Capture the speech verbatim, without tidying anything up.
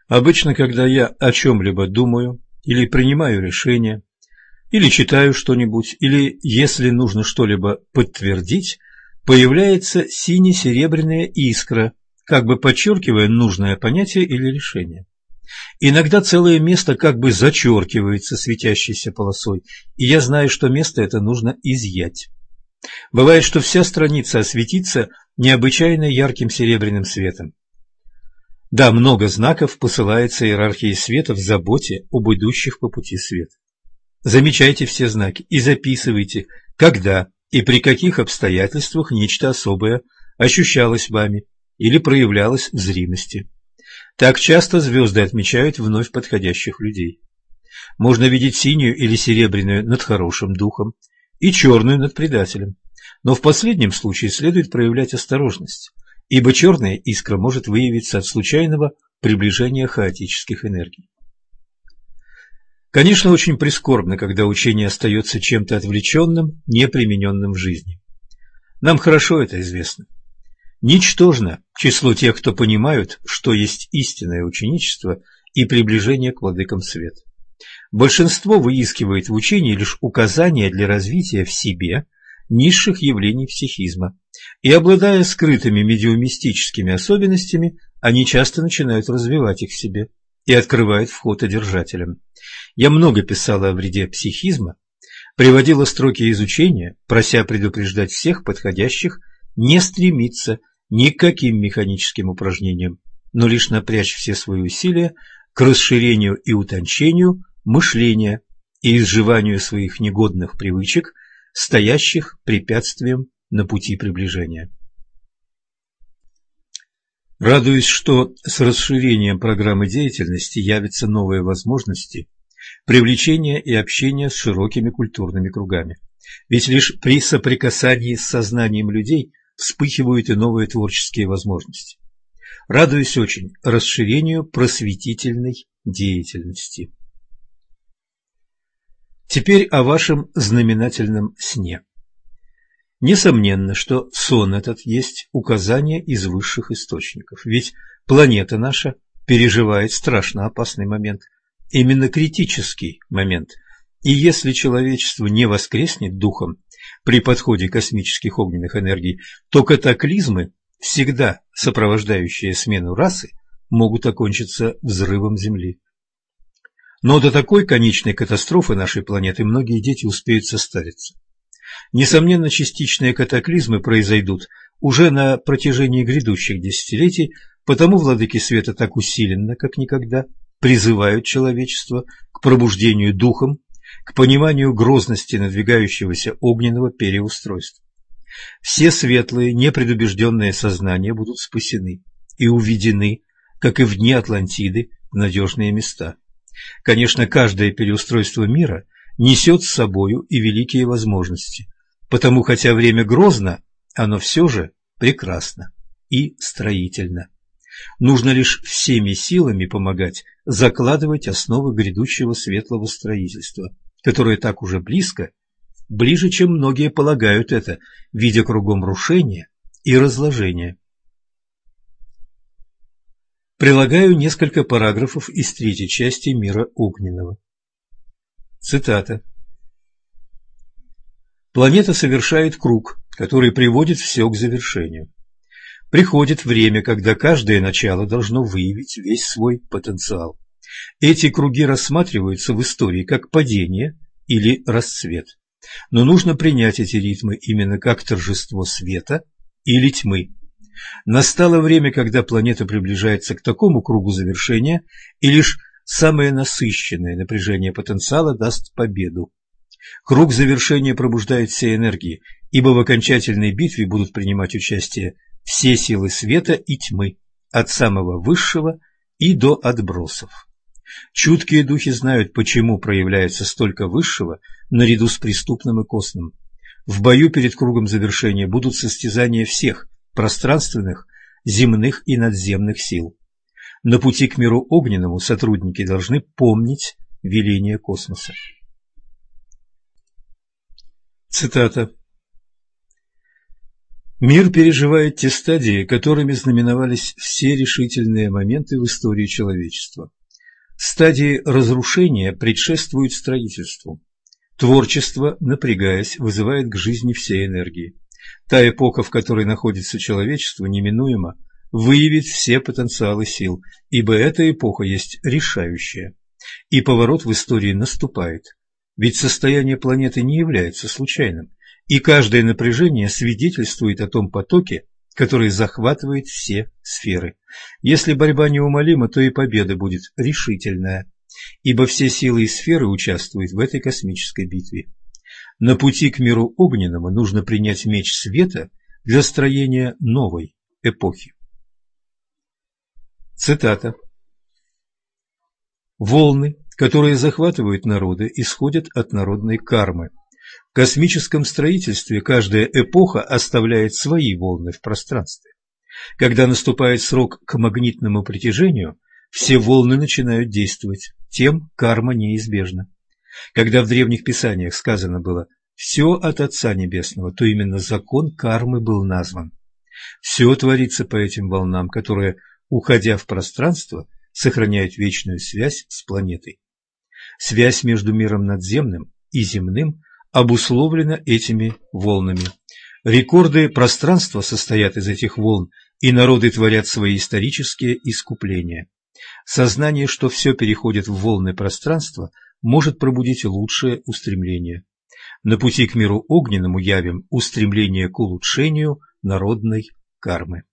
Обычно, когда я о чем-либо думаю или принимаю решение, или читаю что-нибудь, или если нужно что-либо подтвердить, появляется сине-серебряная искра, как бы подчеркивая нужное понятие или решение. Иногда целое место как бы зачеркивается светящейся полосой, и я знаю, что место это нужно изъять. Бывает, что вся страница осветится необычайно ярким серебряным светом. Да, много знаков посылается иерархией света в заботе об идущих по пути света. Замечайте все знаки и записывайте, когда и при каких обстоятельствах нечто особое ощущалось вами или проявлялось в зримости. Так часто звезды отмечают вновь подходящих людей. Можно видеть синюю или серебряную над хорошим духом и черную над предателем. Но в последнем случае следует проявлять осторожность, ибо черная искра может выявиться от случайного приближения хаотических энергий. Конечно, очень прискорбно, когда учение остается чем-то отвлеченным, непримененным в жизни. Нам хорошо это известно. Ничтожно число тех, кто понимают, что есть истинное ученичество и приближение к владыкам света. Большинство выискивает в учении лишь указания для развития в себе низших явлений психизма, и, обладая скрытыми медиумистическими особенностями, они часто начинают развивать их в себе и открывают вход одержателям. Я много писала о вреде психизма, приводила строки из учения, прося предупреждать всех подходящих не стремиться ни к каким механическим упражнениям, но лишь напрячь все свои усилия к расширению и утончению мышления и изживанию своих негодных привычек, стоящих препятствием на пути приближения. Радуюсь, что с расширением программы деятельности явятся новые возможности привлечения и общения с широкими культурными кругами. Ведь лишь при соприкасании с сознанием людей вспыхивают и новые творческие возможности. Радуюсь очень расширению просветительной деятельности. Теперь о вашем знаменательном сне. Несомненно, что сон этот есть указание из высших источников, ведь планета наша переживает страшно опасный момент, именно критический момент, и если человечество не воскреснет духом при подходе космических огненных энергий, то катаклизмы, всегда сопровождающие смену расы, могут окончиться взрывом Земли. Но до такой конечной катастрофы нашей планеты многие дети успеют состариться. Несомненно, частичные катаклизмы произойдут уже на протяжении грядущих десятилетий, потому владыки света так усиленно, как никогда, призывают человечество к пробуждению духом, к пониманию грозности надвигающегося огненного переустройства. Все светлые, непредубежденные сознания будут спасены и уведены, как и в дни Атлантиды, в надежные места. Конечно, каждое переустройство мира несет с собою и великие возможности, потому, хотя время грозно, оно все же прекрасно и строительно. Нужно лишь всеми силами помогать закладывать основы грядущего светлого строительства, которое так уже близко, ближе, чем многие полагают это, видя кругом рушения и разложения. Прилагаю несколько параграфов из третьей части «Мира огненного». Цитата. Планета совершает круг, который приводит все к завершению. Приходит время, когда каждое начало должно выявить весь свой потенциал. Эти круги рассматриваются в истории как падение или расцвет. Но нужно принять эти ритмы именно как торжество света или тьмы. Настало время, когда планета приближается к такому кругу завершения, и лишь самое насыщенное напряжение потенциала даст победу. Круг завершения пробуждает все энергии, ибо в окончательной битве будут принимать участие все силы света и тьмы, от самого высшего и до отбросов. Чуткие духи знают, почему проявляется столько высшего наряду с преступным и косным. В бою перед кругом завершения будут состязания всех пространственных, земных и надземных сил. На пути к миру огненному сотрудники должны помнить веление космоса. Цитата. Мир переживает те стадии, которыми знаменовались все решительные моменты в истории человечества. Стадии разрушения предшествуют строительству. Творчество, напрягаясь, вызывает к жизни все энергии. Та эпоха, в которой находится человечество, неминуемо выявит все потенциалы сил, ибо эта эпоха есть решающая. И поворот в истории наступает, ведь состояние планеты не является случайным, и каждое напряжение свидетельствует о том потоке, который захватывает все сферы. Если борьба неумолима, то и победа будет решительная, ибо все силы и сферы участвуют в этой космической битве. На пути к миру огненному нужно принять меч света для строения новой эпохи. Цитата. «Волны, которые захватывают народы, исходят от народной кармы. В космическом строительстве каждая эпоха оставляет свои волны в пространстве. Когда наступает срок к магнитному притяжению, все волны начинают действовать, тем карма неизбежна. Когда в древних писаниях сказано было «все от Отца Небесного», то именно закон кармы был назван. Все творится по этим волнам, которые, уходя в пространство, сохраняют вечную связь с планетой. Связь между миром надземным и земным обусловлена этими волнами. Рекорды пространства состоят из этих волн, и народы творят свои исторические искупления. Сознание, что все переходит в волны пространства, может пробудить лучшее устремление. На пути к миру огненному явим устремление к улучшению народной кармы.